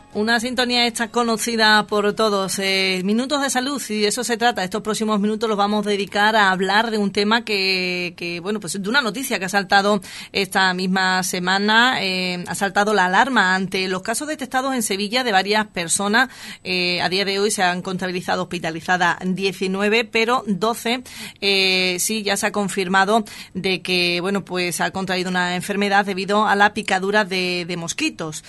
Una sintonía esta conocida por todos. Minutos de salud, y de eso se trata. Estos próximos minutos los vamos a dedicar a hablar de un tema que bueno, pues de una noticia que ha saltado esta misma semana. Ha saltado la alarma ante los casos detectados en Sevilla de varias personas. A día de hoy se han contabilizado hospitalizadas 19, pero 12 sí ya se ha confirmado de que, bueno, pues ha contraído una enfermedad debido a la picadura de mosquitos.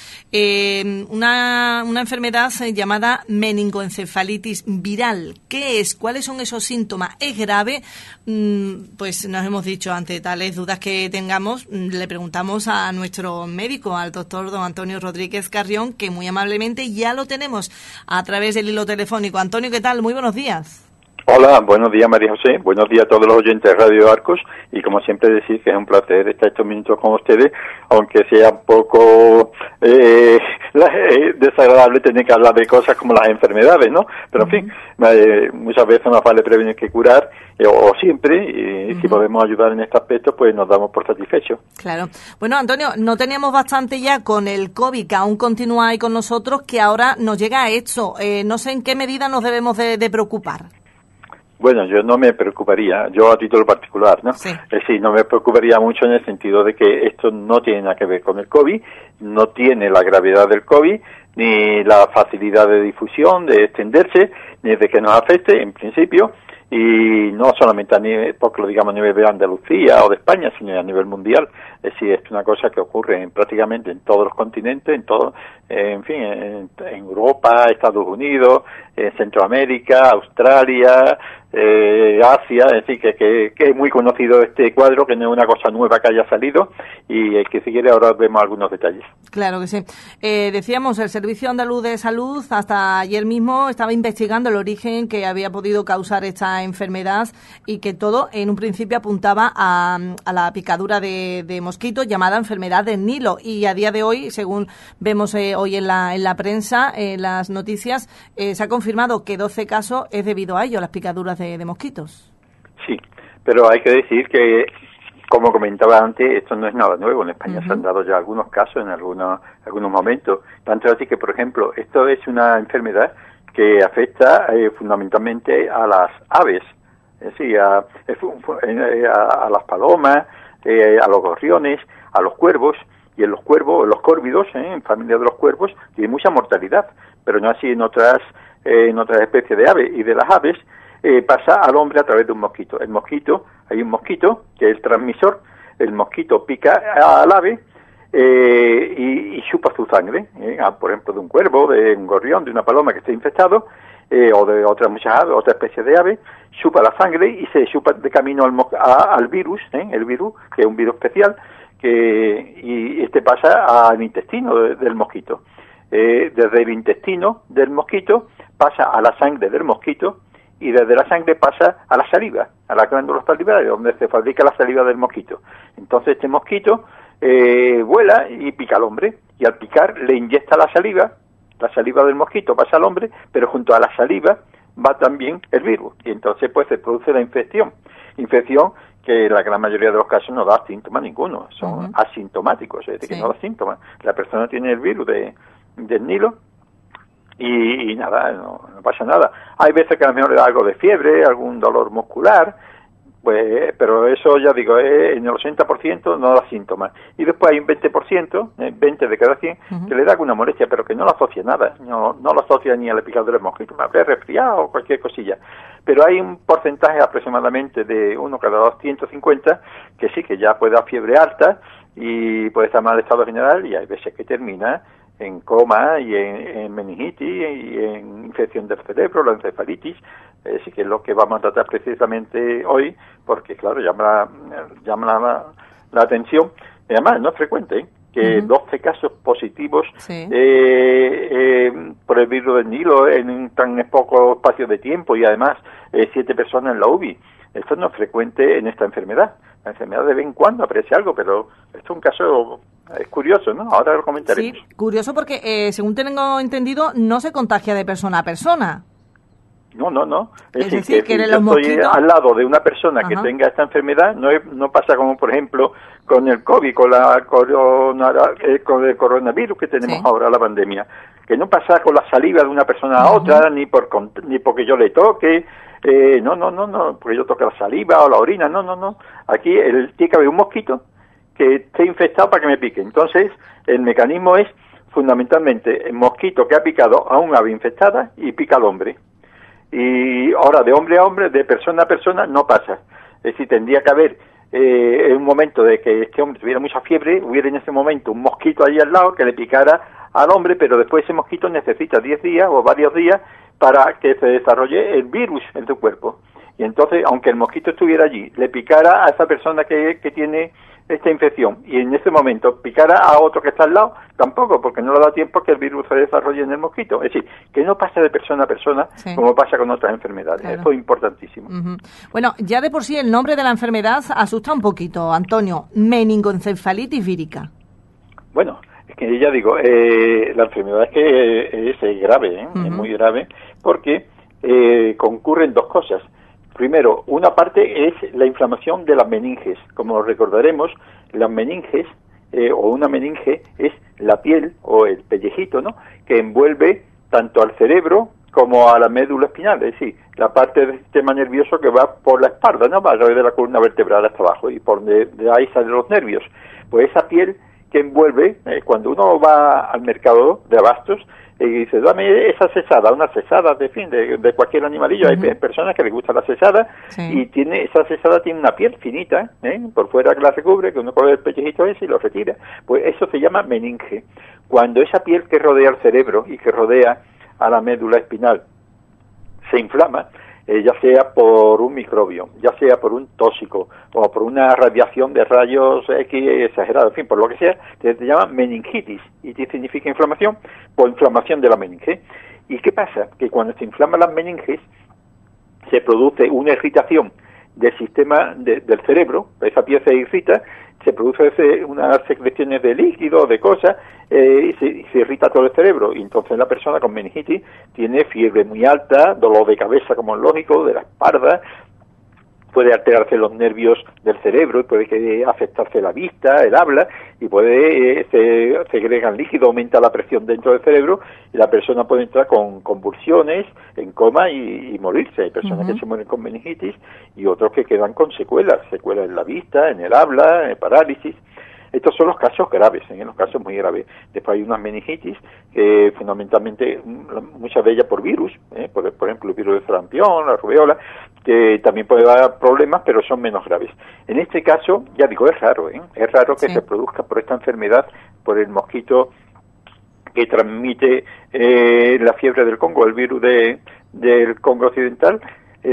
Una enfermedad llamada meningoencefalitis viral. ¿Qué es? ¿Cuáles son esos síntomas? ¿Es grave? Pues nos hemos dicho, ante tales dudas que tengamos, le preguntamos a nuestro médico, al doctor don Antonio Rodríguez Carrión, que muy amablemente ya lo tenemos a través del hilo telefónico. Antonio, ¿qué tal? Muy buenos días. Hola, buenos días María José, buenos días a todos los oyentes de Radio Arcos, y como siempre decir que es un placer estar estos minutos con ustedes, aunque sea un poco desagradable tener que hablar de cosas como las enfermedades, ¿no? Pero en fin, muchas veces más vale prevenir que curar, o siempre, y si podemos ayudar en este aspecto, pues nos damos por satisfechos. Claro. Bueno, Antonio, no teníamos bastante ya con el COVID, que aún continúa ahí con nosotros, que ahora nos llega a esto. No sé en qué medida nos debemos de preocupar. Bueno, yo no me preocuparía, yo a título particular, ¿no? Sí. Es decir, no me preocuparía mucho en el sentido de que esto no tiene nada que ver con el COVID, no tiene la gravedad del COVID, ni la facilidad de difusión, de extenderse, ni de que nos afecte, en principio, y no solamente a nivel, porque lo digamos a nivel de Andalucía o de España, sino a nivel mundial. Es decir, es una cosa que ocurre prácticamente en todos los continentes, en fin, en Europa, Estados Unidos, Centroamérica, Australia, Asia, es decir, que es muy conocido este cuadro, que no es una cosa nueva que haya salido, y que si quiere ahora vemos algunos detalles. Claro que sí. Decíamos, el Servicio Andaluz de Salud hasta ayer mismo estaba investigando el origen que había podido causar esta enfermedad, y que todo en un principio apuntaba a la picadura de mosquitos llamada enfermedad del Nilo, y a día de hoy, según vemos hoy en la prensa, en las noticias, se ha confirmado que 12 casos es debido a ello, las picaduras de mosquitos. Sí, pero hay que decir que, como comentaba antes, esto no es nada nuevo. En España se han dado ya algunos casos en algunos momentos. Tanto así que, por ejemplo, esto es una enfermedad que afecta fundamentalmente a las aves, es decir, a las palomas, a los gorriones, a los cuervos, y en los córvidos, en familia de los cuervos, tiene mucha mortalidad, pero no así en otras especies de aves. Y de las aves pasa al hombre a través de un mosquito. Hay un mosquito que es el transmisor, el mosquito pica al ave y chupa su sangre, por ejemplo, de un cuervo, de un gorrión, de una paloma que esté infectado, o de muchas aves, otra especie de ave, chupa la sangre y se chupa de camino al virus, el virus, que es un virus especial, y este pasa al intestino del mosquito. Desde el intestino del mosquito pasa a la sangre del mosquito, y desde la sangre pasa a la saliva, a la glándula salivaria, donde se fabrica la saliva del mosquito. Entonces este mosquito vuela y pica al hombre, y al picar le inyecta la saliva del mosquito pasa al hombre, pero junto a la saliva va también el virus, y entonces pues se produce la infección que en la gran mayoría de los casos no da síntomas ninguno, son asintomáticos, es decir, que no da síntomas. La persona tiene el virus del Nilo, y nada, no pasa nada. Hay veces que a lo mejor le da algo de fiebre, algún dolor muscular, pues, pero eso ya digo, en el 80% no da síntomas. Y después hay un 20%, 20 de cada 100, que le da alguna molestia, pero que no lo asocia a nada, no lo asocia ni a la picadura del mosquito, me habría resfriado o cualquier cosilla. Pero hay un porcentaje aproximadamente de 1 cada 250 que sí, que ya puede dar fiebre alta y puede estar mal estado general, y hay veces que termina en coma y en meningitis y en infección del cerebro, la encefalitis, sí que es lo que vamos a tratar precisamente hoy, porque claro, llama la atención. Y además no es frecuente que 12 casos positivos por el virus del Nilo en tan poco espacio de tiempo, y además 7 personas en la UBI. Esto no es frecuente en esta enfermedad. La enfermedad de vez en cuando aparece algo, pero esto es un caso curioso, ¿no? Ahora lo comentaremos. Sí, curioso porque, según tengo entendido, no se contagia de persona a persona. No. Es decir, que si los yo estoy mosquitos al lado de una persona que tenga esta enfermedad, no pasa como, por ejemplo, con el COVID, con el coronavirus que tenemos ahora, la pandemia, que no pasa con la saliva de una persona a otra, ni porque yo le toque, no, porque yo toque la saliva o la orina, no. Aquí tiene que haber un mosquito que esté infectado para que me pique. Entonces, el mecanismo es fundamentalmente el mosquito que ha picado a un ave infectada y pica al hombre. Y ahora, de hombre a hombre, de persona a persona, no pasa. Es decir, tendría que haber en un momento de que este hombre tuviera mucha fiebre, hubiera en ese momento un mosquito ahí al lado que le picara al hombre, pero después ese mosquito necesita 10 días o varios días para que se desarrolle el virus en su cuerpo. Y entonces, aunque el mosquito estuviera allí, le picara a esa persona que tiene esta infección y en ese momento picara a otro que está al lado, tampoco, porque no le da tiempo que el virus se desarrolle en el mosquito. Es decir, que no pasa de persona a persona como pasa con otras enfermedades. Claro. Esto es importantísimo. Bueno, ya de por sí el nombre de la enfermedad asusta un poquito, Antonio. Meningoencefalitis vírica. Bueno, es que ya digo, la enfermedad es que es grave, es muy grave, porque concurren dos cosas. Primero, una parte es la inflamación de las meninges. Como recordaremos, las meninges, o una meninge, es la piel o el pellejito, ¿no?, que envuelve tanto al cerebro como a la médula espinal, es decir, la parte del sistema nervioso que va por la espalda, ¿no?, va a través de la columna vertebral hasta abajo, y por de ahí salen los nervios. Pues esa piel que envuelve, cuando uno va al mercado de abastos, y dice, dame esa cesada, una cesada de cualquier animalillo. Hay personas que les gusta la cesada, y esa cesada tiene una piel finita, por fuera que la recubre, que uno coge el pellejito ese y lo retira. Pues eso se llama meninge. Cuando esa piel que rodea el cerebro y que rodea a la médula espinal se inflama, ya sea por un microbio, ya sea por un tóxico o por una radiación de rayos X exagerada, en fin, por lo que sea, se llama meningitis, y significa inflamación, por inflamación de la meninge. ¿Y qué pasa? Que cuando se inflaman las meninges se produce una irritación del sistema del cerebro, esa piel se irrita, se produce unas secreciones de líquido, de cosas, y se irrita todo el cerebro, y entonces la persona con meningitis tiene fiebre muy alta, dolor de cabeza, como es lógico, de la espalda, puede alterarse los nervios del cerebro, y puede afectarse la vista, el habla, y puede se segregan líquido, aumenta la presión dentro del cerebro, y la persona puede entrar con convulsiones, en coma y morirse. Hay personas que se mueren con meningitis y otros que quedan con secuelas en la vista, en el habla, en parálisis. Estos son los casos graves, los casos muy graves. Después hay unas meningitis que fundamentalmente, muchas de ellas por virus, por ejemplo el virus de sarampión, la rubéola, que también puede dar problemas, pero son menos graves. En este caso, ya digo, es raro que se produzca por esta enfermedad, por el mosquito que transmite la fiebre del Congo, el virus del Congo occidental,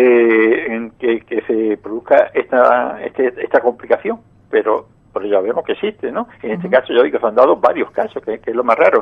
en que se produzca esta complicación, pero ya vemos que existe, ¿no? En este caso, yo digo que se han dado varios casos, que es lo más raro.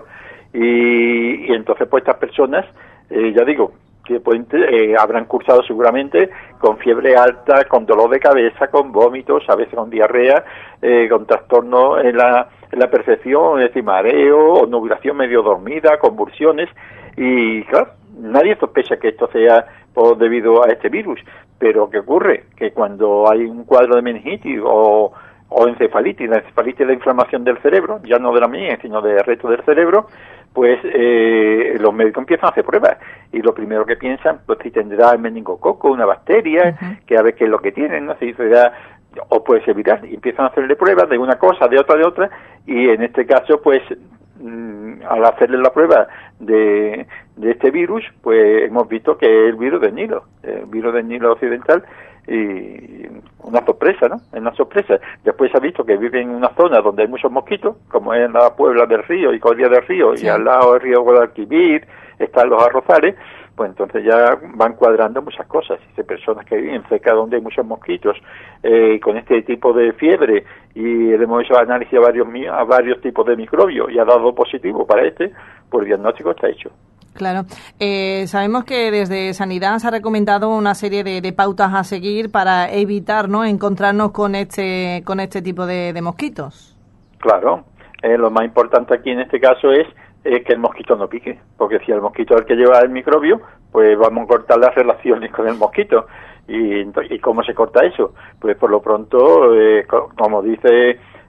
Y entonces, pues estas personas, ya digo, que habrán cursado seguramente con fiebre alta, con dolor de cabeza, con vómitos, a veces con diarrea, con trastorno en la percepción, es decir, mareo o nublación medio dormida, convulsiones, y claro, nadie sospecha que esto sea debido a este virus, pero ¿qué ocurre? Que cuando hay un cuadro de meningitis o encefalitis, la encefalitis es la inflamación del cerebro, ya no de la meninge, sino del resto del cerebro, pues los médicos empiezan a hacer pruebas, y lo primero que piensan, pues si tendrá el meningococo, una bacteria, que a ver qué es lo que tienen, ¿no? Si será, o puede ser viral, y empiezan a hacerle pruebas de una cosa, de otra, y en este caso, pues, al hacerle la prueba de este virus, pues hemos visto que es el virus del Nilo occidental, y una sorpresa, ¿no? Es una sorpresa. Después se ha visto que vive en una zona donde hay muchos mosquitos, como es en la Puebla del Río y Coria del Río, y al lado del río Guadalquivir están los arrozales, pues entonces ya van cuadrando muchas cosas. Hay personas que viven cerca donde hay muchos mosquitos, con este tipo de fiebre, y le hemos hecho análisis a varios tipos de microbios, y ha dado positivo para pues el diagnóstico está hecho. Claro. Sabemos que desde Sanidad se ha recomendado una serie de pautas a seguir para evitar, ¿no?, encontrarnos con este tipo de mosquitos. Claro. Lo más importante aquí en este caso es que el mosquito no pique, porque si el mosquito es el que lleva el microbio, pues vamos a cortar las relaciones con el mosquito. ¿Y cómo se corta eso? Pues por lo pronto, como dice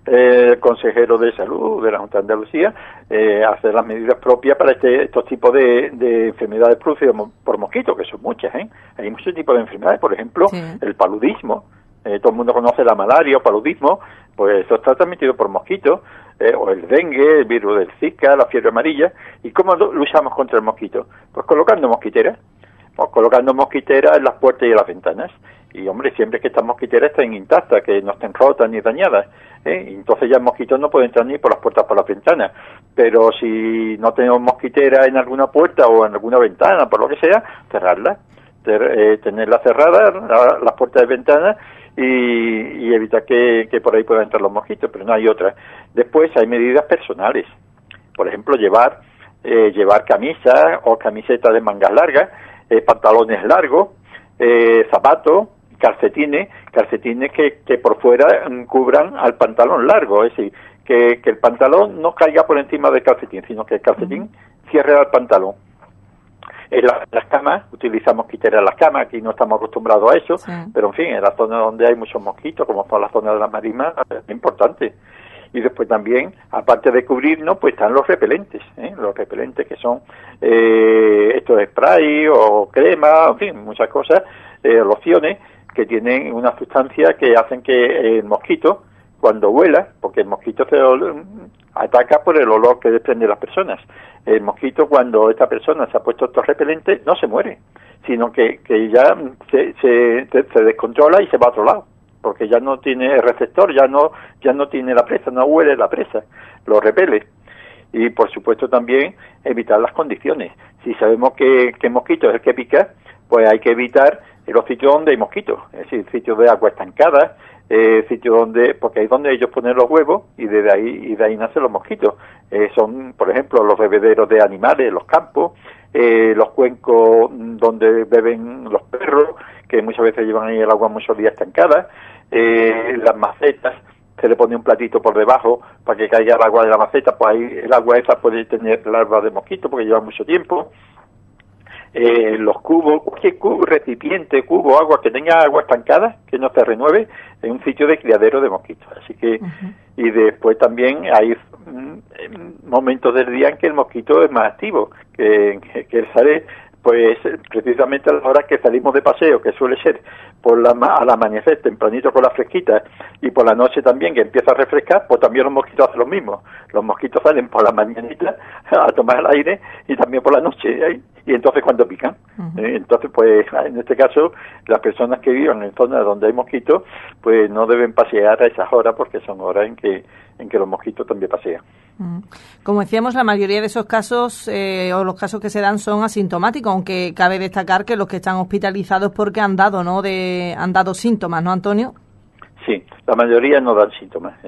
el consejero de salud de la Junta de Andalucía hacer las medidas propias para estos tipos de enfermedades producidas por mosquitos, que son muchas, hay muchos tipos de enfermedades, por ejemplo, el paludismo, todo el mundo conoce la malaria o paludismo, pues eso está transmitido por mosquitos, o el dengue, el virus del Zika, la fiebre amarilla. ¿Y cómo luchamos contra el mosquito? Pues colocando mosquiteras, en las puertas y en las ventanas. Y, hombre, siempre que estas mosquiteras estén intactas, que no estén rotas ni dañadas, entonces ya el mosquito no puede entrar ni por las puertas por las ventanas. Pero si no tenemos mosquitera en alguna puerta o en alguna ventana, por lo que sea, cerrarla, tenerla cerrada, las puertas de ventanas, y evitar que por ahí puedan entrar los mosquitos, pero no hay otra. Después hay medidas personales, por ejemplo, llevar camisas o camisetas de mangas largas, pantalones largos, zapatos, calcetines que por fuera cubran al pantalón largo, es decir, que el pantalón no caiga por encima del calcetín, sino que el calcetín cierre al pantalón. En las camas, utilizamos mosquiteras en las camas, aquí no estamos acostumbrados a eso, pero en fin, en la zona donde hay muchos mosquitos, como son la zona de las marismas, es importante. Y después también, aparte de cubrirnos, pues están los repelentes que son estos spray o crema, en fin, muchas cosas, lociones que tienen una sustancia que hacen que el mosquito, cuando vuela, porque el mosquito se ataca por el olor que desprende las personas. El mosquito, cuando esta persona se ha puesto estos repelentes, no se muere, sino que ya se descontrola y se va a otro lado, porque ya no tiene el receptor, ya no tiene la presa, no huele la presa, lo repele. Y por supuesto también evitar las condiciones. Si sabemos que el mosquito es el que pica, pues hay que evitar los sitios donde hay mosquitos, es decir, sitios de agua estancada, sitios porque ahí donde ellos ponen los huevos y de ahí nacen los mosquitos. Son, por ejemplo, los bebederos de animales, los campos, los cuencos donde beben los perros, que muchas veces llevan ahí el agua muchos días estancada, las macetas, se le pone un platito por debajo para que caiga el agua de la maceta, pues ahí el agua esa puede tener larvas de mosquito porque lleva mucho tiempo. Los cubos, cualquier recipiente, cubo, agua que tenga agua estancada, que no se renueve, en un sitio de criadero de mosquitos. Así que, y después también hay momentos del día en que el mosquito es más activo, que él sale, pues precisamente a las horas que salimos de paseo, que suele ser al amanecer, tempranito con la fresquita, y por la noche también, que empieza a refrescar, pues también los mosquitos hacen lo mismo. Los mosquitos salen por la mañanita a tomar el aire y también por la noche, y entonces cuando pican. Entonces, pues en este caso, las personas que viven en zonas donde hay mosquitos, pues no deben pasear a esas horas, porque son horas en que los mosquitos también pasean. Como decíamos, la mayoría de esos casos o los casos que se dan son asintomáticos, aunque cabe destacar que los que están hospitalizados porque han dado síntomas, ¿no, Antonio? Sí, la mayoría no dan síntomas.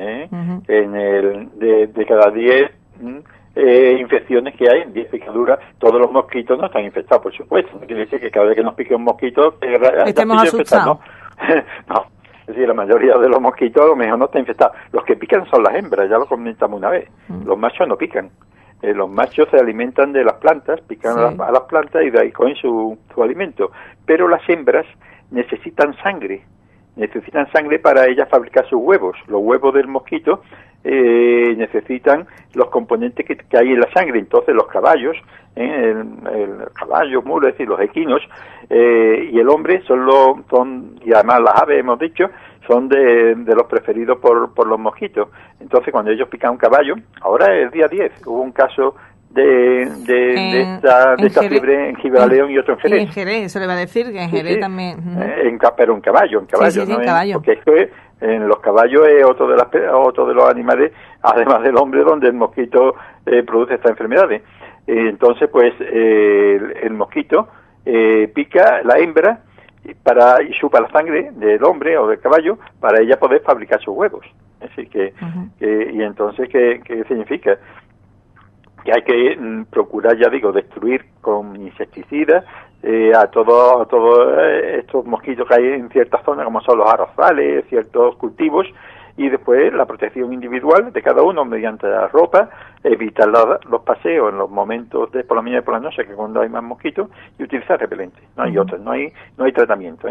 De cada 10 infecciones que hay, 10 picaduras, todos los mosquitos no están infectados, por supuesto. No quiere decir que cada vez que nos pique un mosquito estemos asustados. No. Es decir, la mayoría de los mosquitos a lo mejor no están infectados. Los que pican son las hembras, ya lo comentamos una vez. Los machos no pican. Los machos se alimentan de las plantas, pican a las plantas y de ahí cogen su alimento. Pero las hembras necesitan sangre para ellas fabricar sus huevos. Los huevos del mosquito necesitan los componentes que hay en la sangre. Entonces los caballos, el caballo, muro, es decir, los equinos, y el hombre son, y además las aves, hemos dicho, son de los preferidos por los mosquitos. Entonces cuando ellos pican un caballo, ahora es el día 10, hubo un caso de esta fiebre en Gibraleón y otro en Jerez. Y en Jerez, eso le va a decir, que en Jerez también. Pero en caballo, Sí, ¿no? En caballo. Porque esto en los caballos es otro de los animales, además del hombre, donde el mosquito produce estas enfermedades. Entonces, pues, el mosquito pica la hembra y chupa la sangre del hombre o del caballo para ella poder fabricar sus huevos. Así que, y entonces, ¿qué significa? Que hay que procurar, ya digo, destruir con insecticidas a todos estos mosquitos que hay en ciertas zonas, como son los arrozales, ciertos cultivos, y después la protección individual de cada uno mediante la ropa, evitar los paseos en los momentos de por la mañana y por la noche, que cuando hay más mosquitos, y utilizar repelente. No hay otros, no hay tratamiento,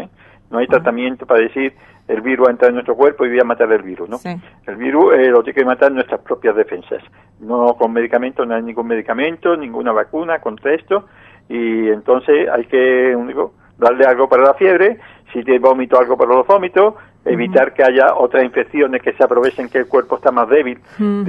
No hay tratamiento para decir el virus ha entrado en nuestro cuerpo y voy a matar el virus, ¿no? Sí. El virus lo tiene que matar nuestras propias defensas. No con medicamentos, no hay ningún medicamento, ninguna vacuna contra esto. Y entonces hay que darle algo para la fiebre, si tiene vómito, algo para los vómitos, evitar que haya otras infecciones que se aprovechen que el cuerpo está más débil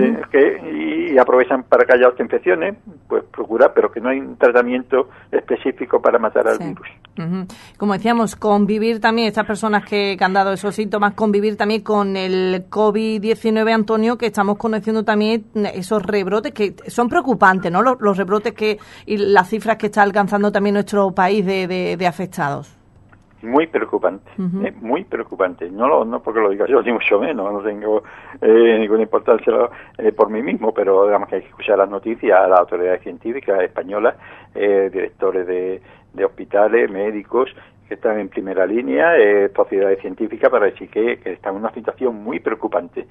y aprovechan para que haya otras infecciones, pues procurar, pero que no hay un tratamiento específico para matar al virus. Como decíamos, convivir también, estas personas que han dado esos síntomas, convivir también con el COVID-19, Antonio, que estamos conociendo también esos rebrotes que son preocupantes, ¿no? Los rebrotes y las cifras que está alcanzando también nuestro país de afectados. Muy preocupante, muy preocupante. No porque lo diga yo, ni mucho menos, no tengo ninguna importancia por mí mismo, pero digamos que hay que escuchar las noticias a las autoridades científicas españolas, directores de hospitales, médicos que están en primera línea, sociedades científicas, para decir que están en una situación muy preocupante.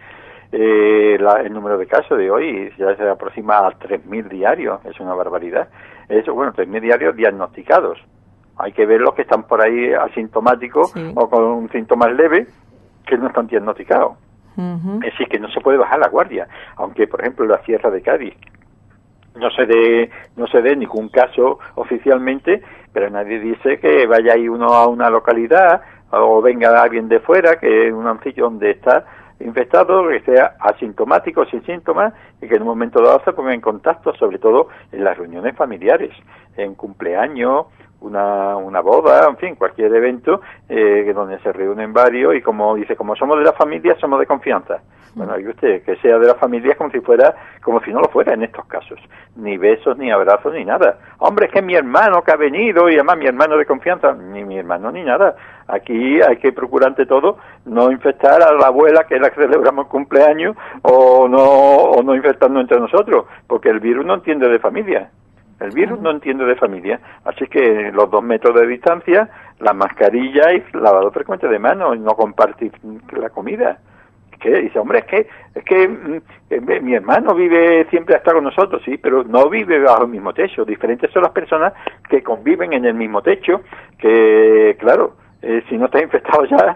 El número de casos de hoy ya se aproxima a 3.000 diarios, es una barbaridad. 3.000 diarios diagnosticados. Hay que ver los que están por ahí asintomáticos o con síntomas leves que no están diagnosticados. Es decir, que no se puede bajar la guardia. Aunque, por ejemplo, en la Sierra de Cádiz no se dé ningún caso oficialmente, pero nadie dice que vaya ahí uno a una localidad o venga alguien de fuera, que es un sitio donde está infectado, que sea asintomático, sin síntomas, y que en un momento dado se ponga en contacto, sobre todo en las reuniones familiares, en cumpleaños, una boda, en fin, cualquier evento donde se reúnen varios, y como somos de la familia, somos de confianza. Bueno, y usted, que sea de la familia como si no lo fuera en estos casos. Ni besos, ni abrazos, ni nada. Hombre, es que mi hermano que ha venido, y además mi hermano de confianza, ni mi hermano ni nada. Aquí hay que procurar ante todo no infectar a la abuela, que es la que celebramos el cumpleaños, o no infectarnos entre nosotros, porque el virus no entiende de familia. El virus no entiende de familia, así que los 2 metros de distancia, la mascarilla y lavado frecuente de manos, y no compartir la comida. Dice, hombre, es que mi hermano siempre está con nosotros, sí, pero no vive bajo el mismo techo. Diferentes son las personas que conviven en el mismo techo, que claro, si no está infectado ya,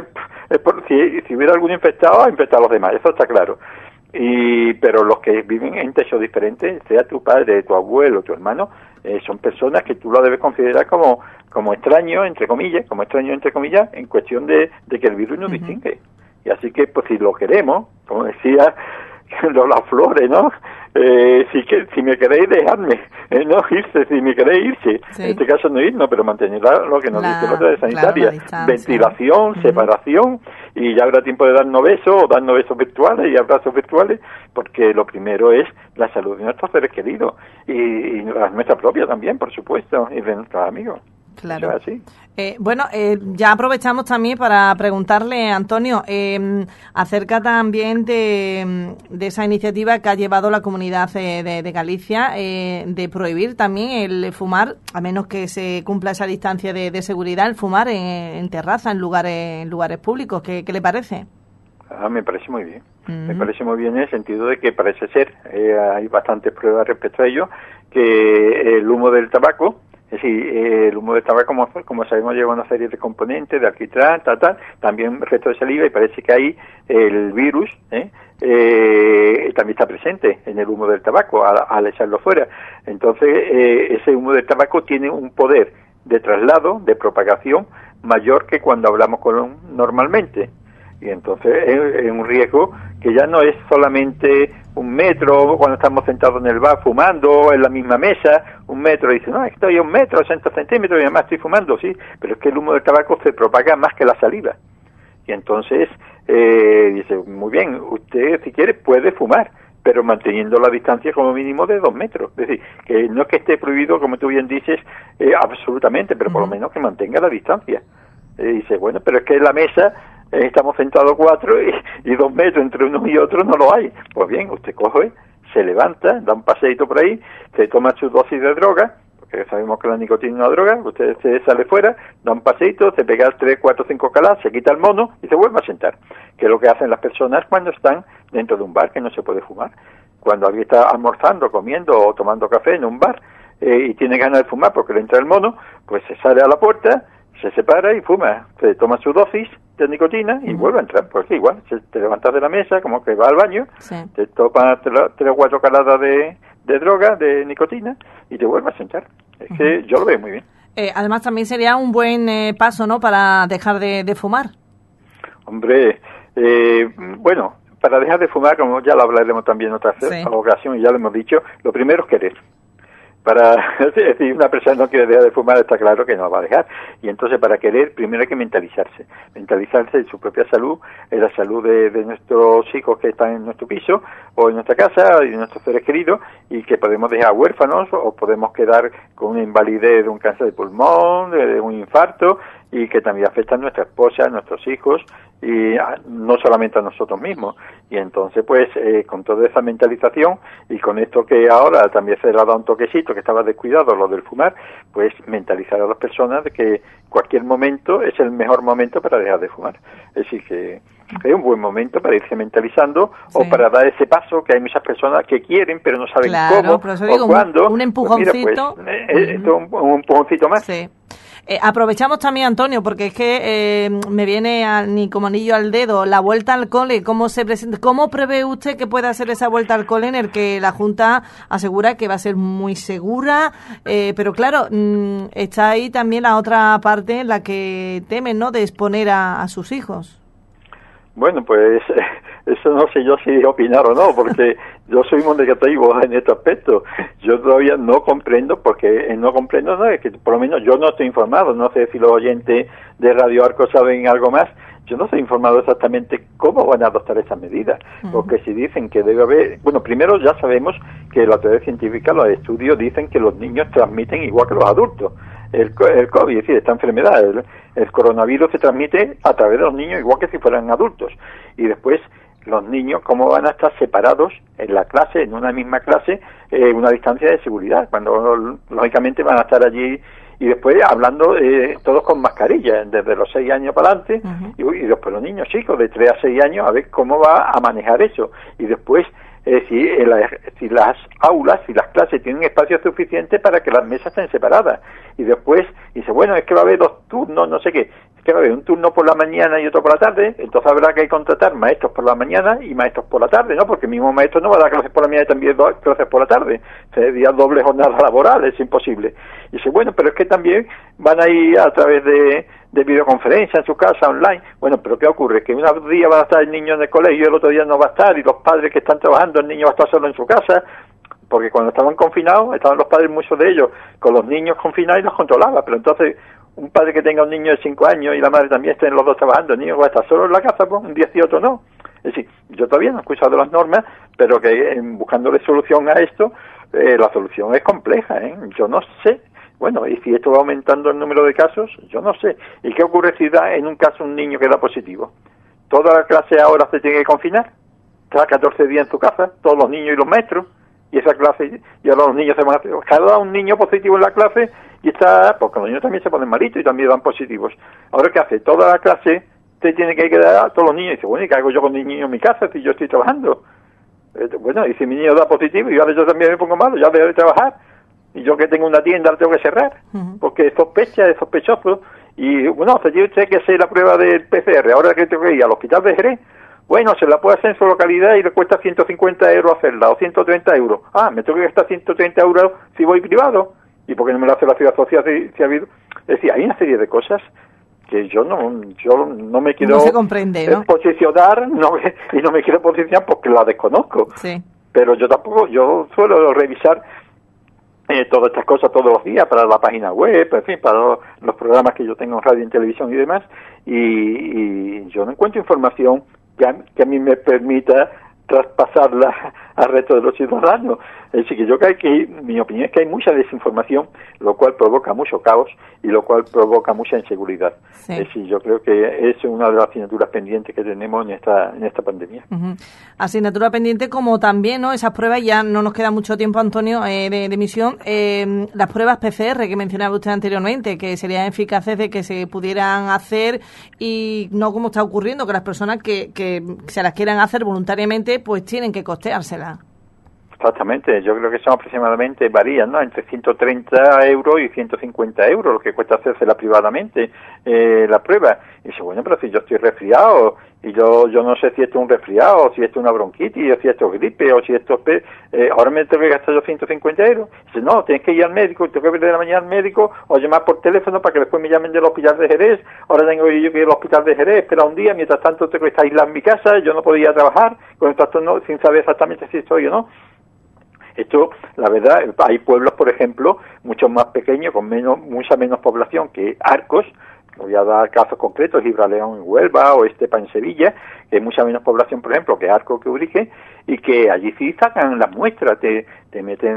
si hubiera algún infectado, ha infectado a los demás, eso está claro. Pero los que viven en techos diferentes, sea tu padre, tu abuelo, tu hermano, son personas que tú lo debes considerar como extraños, entre comillas, en cuestión de que el virus nos distingue. Y así que, pues, si lo queremos, como decía las flores, ¿no? Si me queréis, dejadme, no irse, si me queréis, irse. Sí. En este caso no irnos, pero mantener lo que nos dice la red sanitaria. Ventilación, separación, y ya habrá tiempo de darnos besos virtuales y abrazos virtuales, porque lo primero es la salud de nuestros seres queridos, y la nuestra propia también, por supuesto, y de nuestros amigos. Claro. Ya aprovechamos también para preguntarle, Antonio, acerca también de esa iniciativa que ha llevado la Comunidad de Galicia de prohibir también el fumar, a menos que se cumpla esa distancia de seguridad, el fumar en terraza, en lugares públicos. ¿Qué le parece? Me parece muy bien. Me parece muy bien en el sentido de que parece ser, hay bastantes pruebas respecto a ello, que el humo del tabaco, es decir, el humo del tabaco, como sabemos, lleva una serie de componentes, de alquitrán, también resto de saliva, y parece que ahí el virus también está presente en el humo del tabaco al echarlo fuera. Entonces, ese humo del tabaco tiene un poder de traslado, de propagación, mayor que cuando hablamos normalmente. Y entonces es un riesgo que ya no es solamente 1 metro cuando estamos sentados en el bar fumando en la misma mesa, 1 metro, y dice, no, estoy a 1 metro, 60 centímetros y además estoy fumando, sí, pero es que el humo del tabaco se propaga más que la saliva. Y entonces dice, muy bien, usted si quiere puede fumar, pero manteniendo la distancia como mínimo de 2 metros. Es decir, que no es que esté prohibido, como tú bien dices, absolutamente, pero por lo menos que mantenga la distancia. Dice, bueno, pero es que en la mesa estamos sentados 4 y 2 metros entre uno y otro no lo hay. Pues bien, usted coge, se levanta, da un paseíto por ahí, se toma su dosis de droga, porque sabemos que la nicotina es una droga, usted se sale fuera, da un paseíto, se pega 3, 4, 5 calas, se quita el mono y se vuelve a sentar. Que es lo que hacen las personas cuando están dentro de un bar, que no se puede fumar. Cuando alguien está almorzando, comiendo o tomando café en un bar y tiene ganas de fumar porque le entra el mono, pues se sale a la puerta, se separa y fuma, se toma su dosis de nicotina y vuelve a entrar, porque igual, te levantas de la mesa, como que va al baño, te tomas 3 o 4 caladas de droga, de nicotina, y te vuelves a sentar. Es que yo lo veo muy bien. Además, también sería un buen paso, ¿no?, para dejar de fumar. Hombre, bueno, para dejar de fumar, como ya lo hablaremos también en otra ocasión, y ya lo hemos dicho, lo primero es querer. Si una persona no quiere dejar de fumar, está claro que no va a dejar. Y entonces, para querer, primero hay que mentalizarse en su propia salud, en la salud de nuestros hijos que están en nuestro piso o en nuestra casa y de nuestros seres queridos, y que podemos dejar huérfanos o podemos quedar con una invalidez de un cáncer de pulmón, de un infarto, y que también afecta a nuestra esposa, a nuestros hijos, y no solamente a nosotros mismos. Y entonces, pues, con toda esa mentalización, y con esto que ahora también se le ha dado un toquecito, que estaba descuidado, lo del fumar, pues mentalizar a las personas de que cualquier momento es el mejor momento para dejar de fumar. Es decir, que es un buen momento para irse mentalizando, o para dar ese paso, que hay muchas personas que quieren, pero no saben cómo o cuándo. Un empujoncito. Pues mira, pues, un empujoncito más. Sí. Aprovechamos también, Antonio, porque es que me viene ni como anillo al dedo la vuelta al cole. ¿Cómo se presenta? ¿Cómo prevé usted que pueda hacer esa vuelta al cole en el que la Junta asegura que va a ser muy segura? Pero claro, está ahí también la otra parte en la que temen, ¿no?, de exponer a sus hijos. Bueno, pues eso no sé yo si opinar o no, porque yo soy muy negativo en este aspecto. Yo todavía no comprendo, porque no comprendo, no, es que por lo menos yo no estoy informado, no sé si los oyentes de Radio Arco saben algo más. Yo no estoy informado exactamente cómo van a adoptar esas medidas, porque si dicen que debe haber... Bueno, primero ya sabemos que la teoría científica, los estudios dicen que los niños transmiten igual que los adultos el COVID, es decir, esta enfermedad, el coronavirus se transmite a través de los niños igual que si fueran adultos. Y después, los niños, ¿cómo van a estar separados en la clase, en una misma clase, una distancia de seguridad? Cuando, lógicamente, van a estar allí y después hablando todos con mascarilla, desde los 6 años para adelante, y después los niños chicos de 3 a 6 años, a ver cómo va a manejar eso. Y después, si las aulas, si las clases tienen espacio suficiente para que las mesas estén separadas. Y después dice, bueno, es que va a haber 2 turnos, no sé qué, es que va a haber un turno por la mañana y otro por la tarde, entonces habrá que contratar maestros por la mañana y maestros por la tarde, ¿no? Porque el mismo maestro no va a dar clases por la mañana y también clases por la tarde, sería doble jornada laboral, es imposible. Y dice, bueno, pero es que también van a ir a través de videoconferencia en su casa, online. Bueno, pero ¿qué ocurre? Que un día va a estar el niño en el colegio y el otro día no va a estar, y los padres que están trabajando, el niño va a estar solo en su casa, porque cuando estaban confinados, estaban los padres, muchos de ellos, con los niños confinados y los controlaba, pero entonces un padre que tenga un niño de 5 años y la madre también estén los dos trabajando, el niño va a estar solo en la casa, pues un día sí, otro no. Es decir, yo todavía no he escuchado las normas, pero que buscándole solución a esto, la solución es compleja, yo no sé. Bueno, y si esto va aumentando el número de casos, yo no sé. ¿Y qué ocurre si da en un caso un niño que da positivo? ¿Toda la clase ahora se tiene que confinar? Cada 14 días en su casa, todos los niños y los maestros, y esa clase, y ahora los niños se van a... Cada un niño positivo en la clase, y está... Porque los niños también se ponen malitos y también dan positivos. Ahora, ¿qué hace? Toda la clase se tiene que quedar a todos los niños, y dice, bueno, ¿y qué hago yo con mi niño en mi casa si yo estoy trabajando? Bueno, y si mi niño da positivo, y ahora yo también me pongo malo, ya dejo de trabajar, y yo que tengo una tienda la tengo que cerrar, porque es sospechoso, y bueno, se tiene que hacer la prueba del PCR, ahora que tengo que ir al hospital de Jerez, bueno, se la puede hacer en su localidad y le cuesta 150 euros hacerla, o 130 euros, me tengo que gastar 130 euros si voy privado, y porque no me la hace la ciudad social si ha habido, es decir, hay una serie de cosas que yo no me quiero posicionar, y no me quiero posicionar porque la desconozco, pero yo suelo revisar todas estas cosas todos los días para la página web, en fin, para los programas que yo tengo en radio y en televisión y demás, y yo no encuentro información que a mí me permita traspasarla al resto de los ciudadanos. Es decir, que yo creo que mi opinión es que hay mucha desinformación, lo cual provoca mucho caos y lo cual provoca mucha inseguridad. Es decir, yo creo que es una de las asignaturas pendientes que tenemos en esta pandemia. Asignatura pendiente, como también, ¿no?, esas pruebas, ya no nos queda mucho tiempo, Antonio, de emisión, las pruebas PCR que mencionaba usted anteriormente, que serían eficaces de que se pudieran hacer, y no como está ocurriendo, que las personas que se las quieran hacer voluntariamente, pues tienen que costeárselas. Exactamente, yo creo que son aproximadamente, varían, ¿no? Entre 130 euros y 150 euros lo que cuesta hacérsela privadamente, la prueba. Y dice, bueno, pero si yo estoy resfriado, y yo no sé si esto es un resfriado, o si esto es una bronquitis, o si esto es gripe, o si esto es... ahora me tengo que gastar yo 150 euros. Dice, no, tienes que ir al médico, tengo que ir de la mañana al médico, o llamar por teléfono para que después me llamen del hospital de Jerez. Ahora tengo yo que ir al hospital de Jerez, espera un día, mientras tanto tengo que estar aislado en mi casa, yo no podía trabajar, con el trastorno sin saber exactamente si estoy o no. Esto, la verdad, hay pueblos, por ejemplo, mucho más pequeños, con mucha menos población que Arcos. Voy a dar casos concretos, Gibraleón en Huelva o Estepa en Sevilla, que hay mucha menos población, por ejemplo, que Arcos, que Ubrique, y que allí sí sacan las muestras, te meten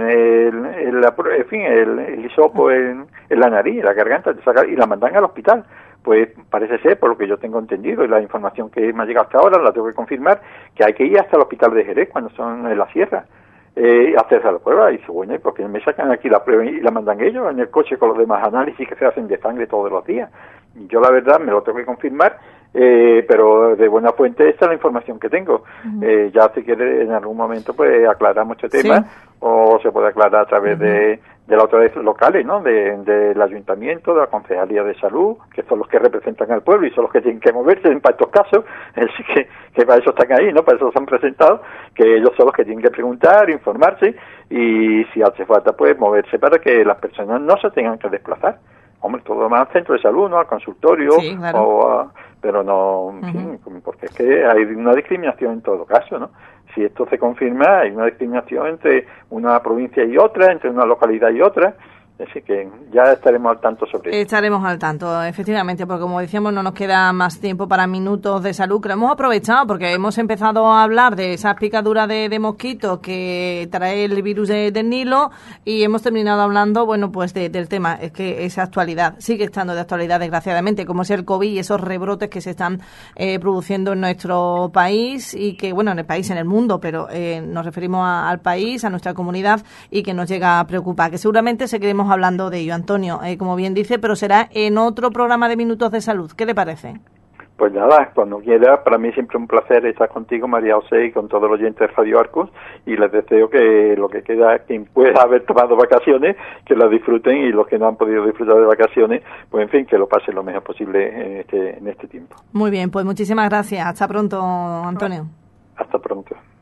el hisopo en la nariz, en la garganta, te sacan, y la mandan al hospital. Pues parece ser, por lo que yo tengo entendido, y la información que me ha llegado hasta ahora, la tengo que confirmar, que hay que ir hasta el hospital de Jerez cuando son en la sierra. Hacerse la prueba, y dice, bueno, ¿y por qué me sacan aquí la prueba y la mandan ellos en el coche con los demás análisis que se hacen de sangre todos los días? Y yo la verdad me lo tengo que confirmar, pero de buena fuente esta es la información que tengo. Ya si quiere en algún momento pues aclaramos este tema, o se puede aclarar a través de las autoridades locales, ¿no? Del ayuntamiento, de la concejalía de salud, que son los que representan al pueblo y son los que tienen que moverse para estos casos, así que para eso están ahí, ¿no? Para eso se han presentado, que ellos son los que tienen que preguntar, informarse, y si hace falta pues moverse para que las personas no se tengan que desplazar. Hombre, todo más al centro de salud, ¿no? Al consultorio, sí, claro. Pero no, en fin, porque es que hay una discriminación en todo caso, ¿no? Si esto se confirma, hay una discriminación entre una provincia y otra, entre una localidad y otra. Así que ya estaremos al tanto sobre eso. Estaremos al tanto, efectivamente, porque como decíamos, no nos queda más tiempo para minutos de salud, que lo hemos aprovechado porque hemos empezado a hablar de esas picaduras de mosquitos que trae el virus del Nilo, y hemos terminado hablando, bueno, pues del tema. Es que esa actualidad sigue estando de actualidad, desgraciadamente, como es el COVID y esos rebrotes que se están produciendo en nuestro país, y que, bueno, en el país, en el mundo, pero nos referimos al país, a nuestra comunidad, y que nos llega a preocupar, que seguramente seguiremos hablando de ello, Antonio, como bien dice, pero será en otro programa de Minutos de Salud. ¿Qué le parece? Pues nada, cuando quiera, para mí siempre un placer estar contigo, María José, y con todos los oyentes de Radio Arcos, y les deseo que lo que queda, quien pueda haber tomado vacaciones, que las disfruten, y los que no han podido disfrutar de vacaciones, pues en fin, que lo pasen lo mejor posible en este tiempo. Muy bien, pues muchísimas gracias. Hasta pronto, Antonio. Hasta pronto.